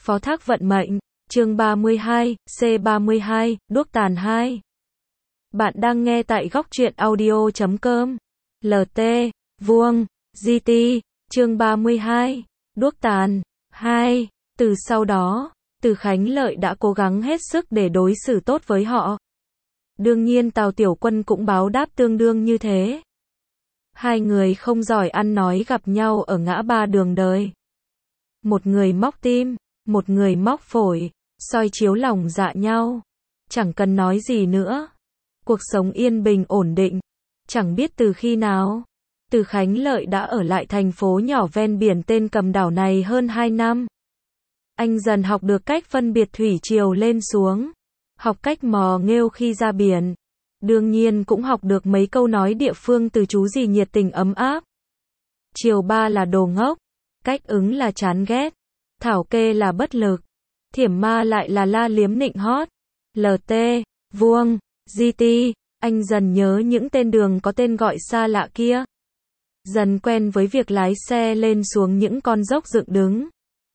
Phó thác vận mệnh, chương 32, C32, đuốc tàn 2. Bạn đang nghe tại góc truyện audio.com. LT, vuông, GT, chương 32, đuốc tàn, 2. Từ sau đó, Từ Khánh Lợi đã cố gắng hết sức để đối xử tốt với họ. Đương nhiên Tào Tiểu Quân cũng báo đáp tương đương như thế. Hai người không giỏi ăn nói gặp nhau ở ngã ba đường đời. Một người móc tim, một người móc phổi, soi chiếu lòng dạ nhau. Chẳng cần nói gì nữa. Cuộc sống yên bình ổn định. Chẳng biết từ khi nào, Từ Khánh Lợi đã ở lại thành phố nhỏ ven biển tên Cầm Đảo này hơn 2 năm. Anh dần học được cách phân biệt thủy triều lên xuống, học cách mò nghêu khi ra biển. Đương nhiên cũng học được mấy câu nói địa phương từ chú gì nhiệt tình ấm áp. Triều ba là đồ ngốc, cách ứng là chán ghét, thảo kê là bất lực, thiểm ma lại là la liếm nịnh hót. LT, vuông, GT, anh dần nhớ những tên đường có tên gọi xa lạ kia. Dần quen với việc lái xe lên xuống những con dốc dựng đứng.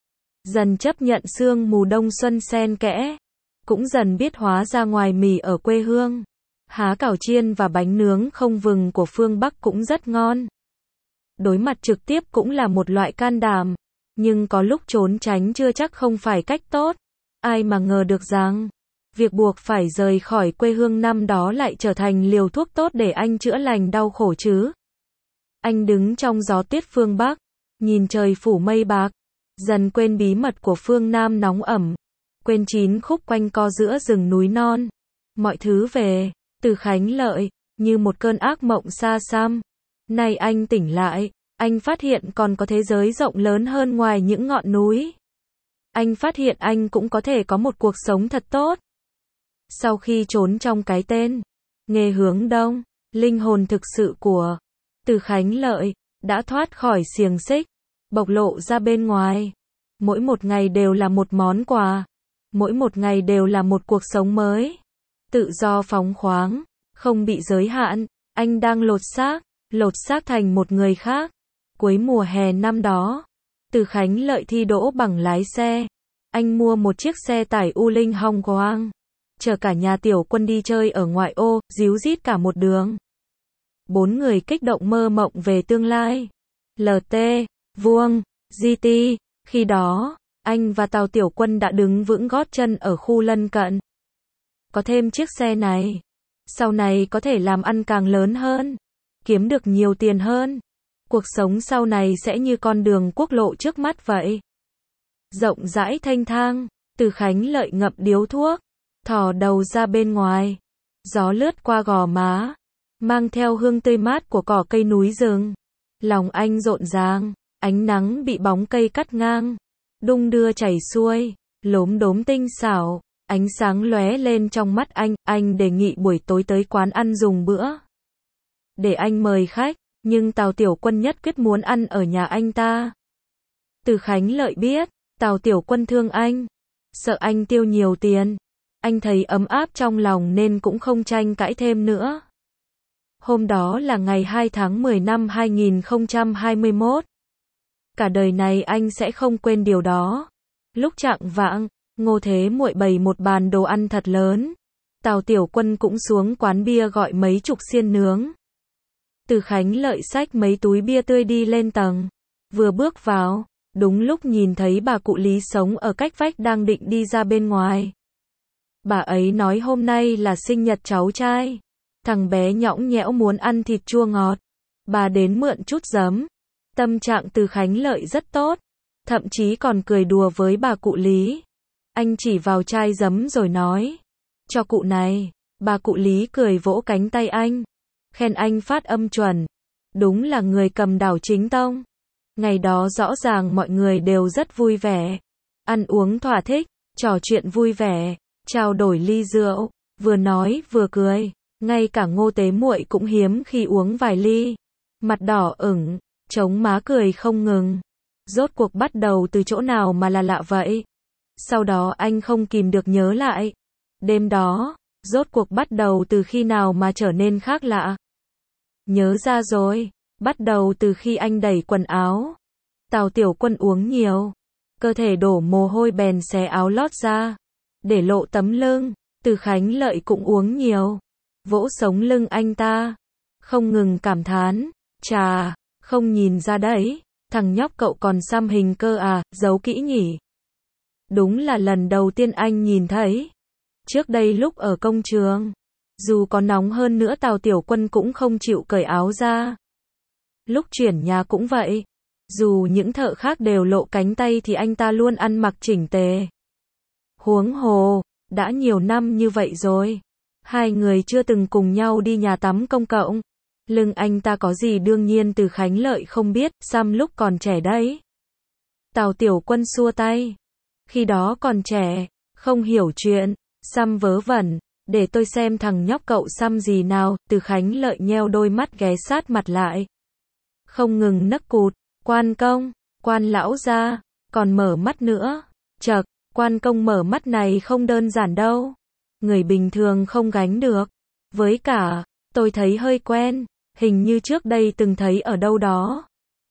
Dần chấp nhận sương mù đông xuân xen kẽ. Cũng dần biết hóa ra ngoài mì ở quê hương, há cảo chiên và bánh nướng không vừng của phương Bắc cũng rất ngon. Đối mặt trực tiếp cũng là một loại can đảm, nhưng có lúc trốn tránh chưa chắc không phải cách tốt. Ai mà ngờ được rằng, việc buộc phải rời khỏi quê hương năm đó lại trở thành liều thuốc tốt để anh chữa lành đau khổ chứ. Anh đứng trong gió tuyết phương Bắc, nhìn trời phủ mây bạc, dần quên bí mật của phương Nam nóng ẩm, quên 9 khúc quanh co giữa rừng núi non. Mọi thứ về Từ Khánh Lợi như một cơn ác mộng xa xăm. Nay anh tỉnh lại, anh phát hiện còn có thế giới rộng lớn hơn ngoài những ngọn núi. Anh phát hiện anh cũng có thể có một cuộc sống thật tốt. Sau khi trốn trong cái tên nghề hướng đông, linh hồn thực sự của Từ Khánh Lợi đã thoát khỏi xiềng xích, bộc lộ ra bên ngoài. Mỗi một ngày đều là một món quà, mỗi một ngày đều là một cuộc sống mới. Tự do phóng khoáng, không bị giới hạn. Anh đang lột xác thành một người khác. Cuối mùa hè năm đó, Từ Khánh Lợi thi đỗ bằng lái xe. Anh mua một chiếc xe tải U Linh Hong Quang, chở cả nhà Tiểu Quân đi chơi ở ngoại ô, díu dít cả một đường. 4 người kích động mơ mộng về tương lai. LT, vuông, GT, khi đó, anh và Tào Tiểu Quân đã đứng vững gót chân ở khu lân cận. Có thêm chiếc xe này, sau này có thể làm ăn càng lớn hơn, kiếm được nhiều tiền hơn. Cuộc sống sau này sẽ như con đường quốc lộ trước mắt vậy. Rộng rãi thênh thang, Từ Khánh Lợi ngậm điếu thuốc, thò đầu ra bên ngoài. Gió lướt qua gò má, mang theo hương tươi mát của cỏ cây núi rừng. Lòng anh rộn ràng, ánh nắng bị bóng cây cắt ngang, đung đưa chảy xuôi, lốm đốm tinh xảo, ánh sáng lóe lên trong mắt anh đề nghị buổi tối tới quán ăn dùng bữa. Để anh mời khách, nhưng Tào Tiểu Quân nhất quyết muốn ăn ở nhà anh ta. Từ Khánh Lợi biết, Tào Tiểu Quân thương anh, sợ anh tiêu nhiều tiền. Anh thấy ấm áp trong lòng nên cũng không tranh cãi thêm nữa. Hôm đó là ngày 2 tháng 10 năm 2021. Cả đời này anh sẽ không quên điều đó. Lúc chạng vạng, Ngô Thế Muội bày một bàn đồ ăn thật lớn. Tào Tiểu Quân cũng xuống quán bia gọi mấy chục xiên nướng. Từ Khánh Lợi xách mấy túi bia tươi đi lên tầng. Vừa bước vào, đúng lúc nhìn thấy bà cụ Lý sống ở cách vách đang định đi ra bên ngoài. Bà ấy nói hôm nay là sinh nhật cháu trai. Thằng bé nhõng nhẽo muốn ăn thịt chua ngọt. Bà đến mượn chút giấm. Tâm trạng Từ Khánh Lợi rất tốt, thậm chí còn cười đùa với bà cụ Lý. Anh chỉ vào chai giấm rồi nói, cho cụ này. Bà cụ Lý cười vỗ cánh tay anh, khen anh phát âm chuẩn. Đúng là người Cầm Đảo chính tông. Ngày đó rõ ràng mọi người đều rất vui vẻ, ăn uống thỏa thích, trò chuyện vui vẻ, trao đổi ly rượu, vừa nói vừa cười. Ngay cả Ngô Tế Muội cũng hiếm khi uống vài ly, mặt đỏ ửng, chống má cười không ngừng. Rốt cuộc bắt đầu từ chỗ nào mà là lạ vậy? Sau đó anh không kìm được nhớ lại. Đêm đó, rốt cuộc bắt đầu từ khi nào mà trở nên khác lạ? Nhớ ra rồi, bắt đầu từ khi anh đẩy quần áo. Tào Tiểu Quân uống nhiều, cơ thể đổ mồ hôi bèn xé áo lót ra, để lộ tấm lưng. Từ Khánh Lợi cũng uống nhiều, vỗ sống lưng anh ta, không ngừng cảm thán, chà, không nhìn ra đấy, thằng nhóc cậu còn xăm hình cơ à, giấu kỹ nhỉ. Đúng là lần đầu tiên anh nhìn thấy. Trước đây lúc ở công trường, dù có nóng hơn nữa Tào Tiểu Quân cũng không chịu cởi áo ra. Lúc chuyển nhà cũng vậy, dù những thợ khác đều lộ cánh tay thì anh ta luôn ăn mặc chỉnh tề. Huống hồ, đã nhiều năm như vậy rồi, hai người chưa từng cùng nhau đi nhà tắm công cộng. Lưng anh ta có gì đương nhiên Từ Khánh Lợi không biết, xăm lúc còn trẻ đấy. Tào Tiểu Quân xua tay. Khi đó còn trẻ, không hiểu chuyện, xăm vớ vẩn, để tôi xem thằng nhóc cậu xăm gì nào. Từ Khánh Lợi nheo đôi mắt ghé sát mặt lại, không ngừng nấc cụt, quan công, quan lão gia, còn mở mắt nữa. Chậc, quan công mở mắt này không đơn giản đâu. Người bình thường không gánh được. Với cả, tôi thấy hơi quen, hình như trước đây từng thấy ở đâu đó.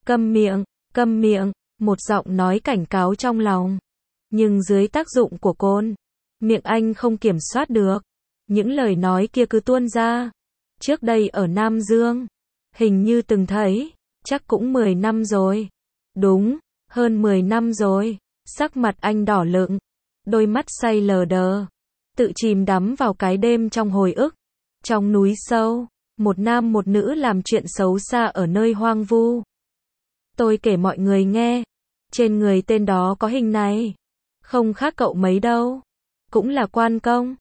Câm miệng, một giọng nói cảnh cáo trong lòng. Nhưng dưới tác dụng của cồn, miệng anh không kiểm soát được. Những lời nói kia cứ tuôn ra. Trước đây ở Nam Dương, hình như từng thấy, chắc cũng 10 năm rồi. Đúng, hơn 10 năm rồi. Sắc mặt anh đỏ lựng, đôi mắt say lờ đờ, tự chìm đắm vào cái đêm trong hồi ức. Trong núi sâu, một nam một nữ làm chuyện xấu xa ở nơi hoang vu. Tôi kể mọi người nghe, trên người tên đó có hình này, không khác cậu mấy đâu, cũng là quan công.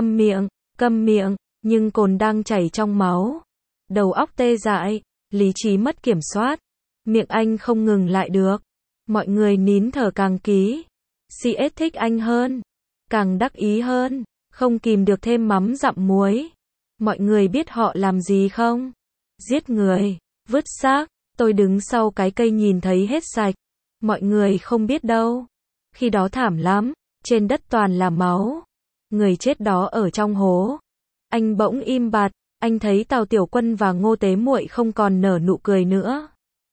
Câm miệng, nhưng cồn đang chảy trong máu, đầu óc tê dại, lý trí mất kiểm soát, miệng anh không ngừng lại được. Mọi người nín thở càng kỹ. CS thích anh hơn, càng đắc ý hơn, không kìm được thêm mắm dặm muối. Mọi người biết họ làm gì không? Giết người, vứt xác. Tôi đứng sau cái cây nhìn thấy hết sạch. Mọi người không biết đâu. Khi đó thảm lắm, trên đất toàn là máu. Người chết đó ở trong hố. Anh bỗng im bặt, anh thấy Tào Tiểu Quân và Ngô Tế Muội không còn nở nụ cười nữa.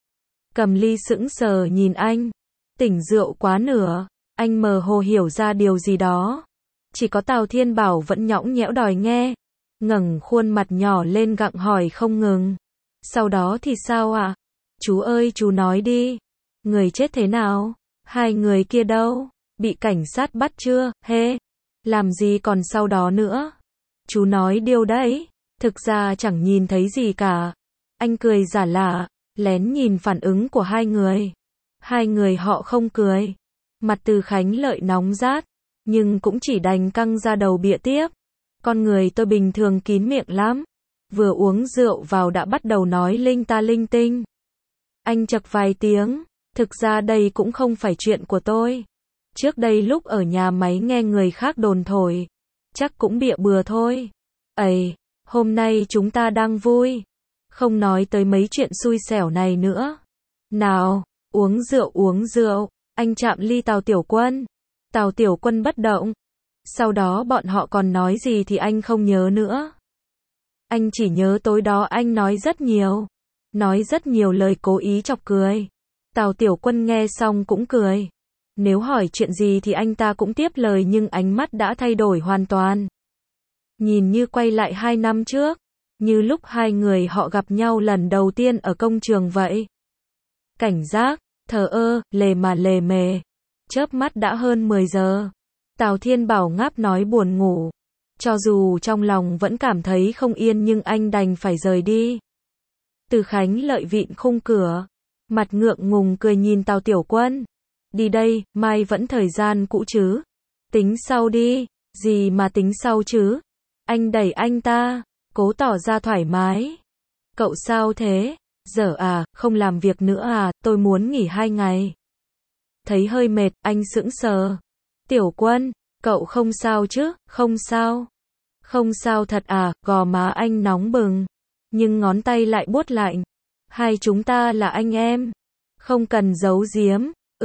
Cầm Ly sững sờ nhìn anh. Tỉnh rượu quá nửa, anh mơ hồ hiểu ra điều gì đó. Chỉ có Tào Thiên Bảo vẫn nhõng nhẽo đòi nghe, ngẩng khuôn mặt nhỏ lên gặng hỏi không ngừng. Sau đó thì sao ạ? Chú ơi chú nói đi. Người chết thế nào? Hai người kia đâu? Bị cảnh sát bắt chưa? Hê? Làm gì còn sau đó nữa? Chú nói điều đấy. Thực ra chẳng nhìn thấy gì cả. Anh cười giả lả, lén nhìn phản ứng của hai người. Hai người họ không cười. Mặt Từ Khánh Lợi nóng rát, nhưng cũng chỉ đành căng ra đầu bịa tiếp. Con người tôi bình thường kín miệng lắm. Vừa uống rượu vào đã bắt đầu nói linh ta linh tinh. Anh chậc vài tiếng. Thực ra đây cũng không phải chuyện của tôi. Trước đây lúc ở nhà máy nghe người khác đồn thổi. Chắc cũng bịa bừa thôi. Ây, hôm nay chúng ta đang vui. Không nói tới mấy chuyện xui xẻo này nữa. Nào, uống rượu. Anh chạm ly Tào Tiểu Quân. Tào Tiểu Quân bất động. Sau đó bọn họ còn nói gì thì anh không nhớ nữa. Anh chỉ nhớ tối đó anh nói rất nhiều. Nói rất nhiều lời cố ý chọc cười. Tào Tiểu Quân nghe xong cũng cười. Nếu hỏi chuyện gì thì anh ta cũng tiếp lời nhưng ánh mắt đã thay đổi hoàn toàn. Nhìn như quay lại 2 năm trước. Như lúc hai người họ gặp nhau lần đầu tiên ở công trường vậy. Cảnh giác, thờ ơ, lề mà lề mề. Chớp mắt đã hơn 10 giờ. Tào Thiên Bảo ngáp nói buồn ngủ. Cho dù trong lòng vẫn cảm thấy không yên nhưng anh đành phải rời đi. Từ Khánh Lợi vịn khung cửa. Mặt ngượng ngùng cười nhìn Tào Tiểu Quân. Đi đây, mai vẫn thời gian cũ chứ. Tính sau đi. Gì mà tính sau chứ? Anh đẩy anh ta, cố tỏ ra thoải mái. Cậu sao thế? Giờ à, không làm việc nữa à, tôi muốn nghỉ 2 ngày. Thấy hơi mệt, anh sững sờ. Tiểu Quân, cậu không sao chứ? Không sao. Không sao thật à, gò má anh nóng bừng. Nhưng ngón tay lại buốt lạnh. Hai chúng ta là anh em. Không cần giấu giếm.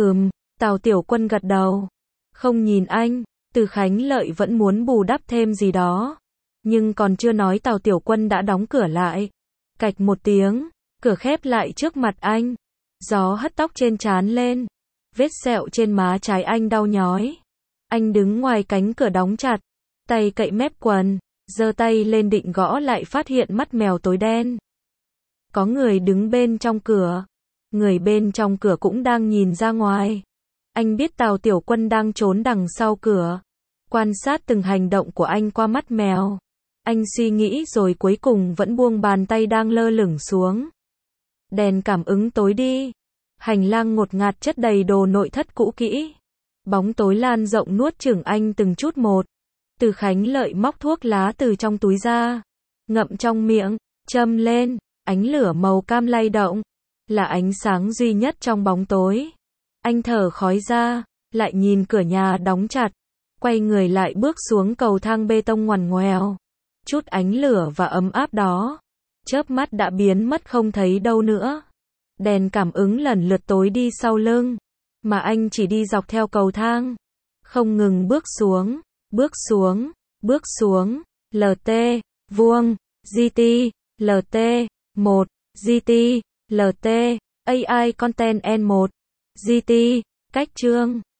Tào Tiểu Quân gật đầu. Không nhìn anh, Từ Khánh Lợi vẫn muốn bù đắp thêm gì đó. Nhưng còn chưa nói Tào Tiểu Quân đã đóng cửa lại. Cạch một tiếng, cửa khép lại trước mặt anh. Gió hất tóc trên trán lên. Vết sẹo trên má trái anh đau nhói. Anh đứng ngoài cánh cửa đóng chặt, tay cậy mép quần, giơ tay lên định gõ lại phát hiện mắt mèo tối đen. Có người đứng bên trong cửa. Người bên trong cửa cũng đang nhìn ra ngoài. Anh biết Tào Tiểu Quân đang trốn đằng sau cửa, quan sát từng hành động của anh qua mắt mèo. Anh suy nghĩ rồi cuối cùng vẫn buông bàn tay đang lơ lửng xuống. Đèn cảm ứng tối đi. Hành lang ngột ngạt chất đầy đồ nội thất cũ kỹ. Bóng tối lan rộng nuốt chửng anh từng chút một. Từ Khánh Lợi móc thuốc lá từ trong túi ra, ngậm trong miệng, châm lên, ánh lửa màu cam lay động, là ánh sáng duy nhất trong bóng tối. Anh thở khói ra, lại nhìn cửa nhà đóng chặt, quay người lại bước xuống cầu thang bê tông ngoằn ngoèo. Chút ánh lửa và ấm áp đó, chớp mắt đã biến mất không thấy đâu nữa. Đèn cảm ứng lần lượt tối đi sau lưng, mà anh chỉ đi dọc theo cầu thang, không ngừng bước xuống, bước xuống, bước xuống, LT, vuông, GT, LT, 1, GT, LT, AI Content N1, GT, cách chương.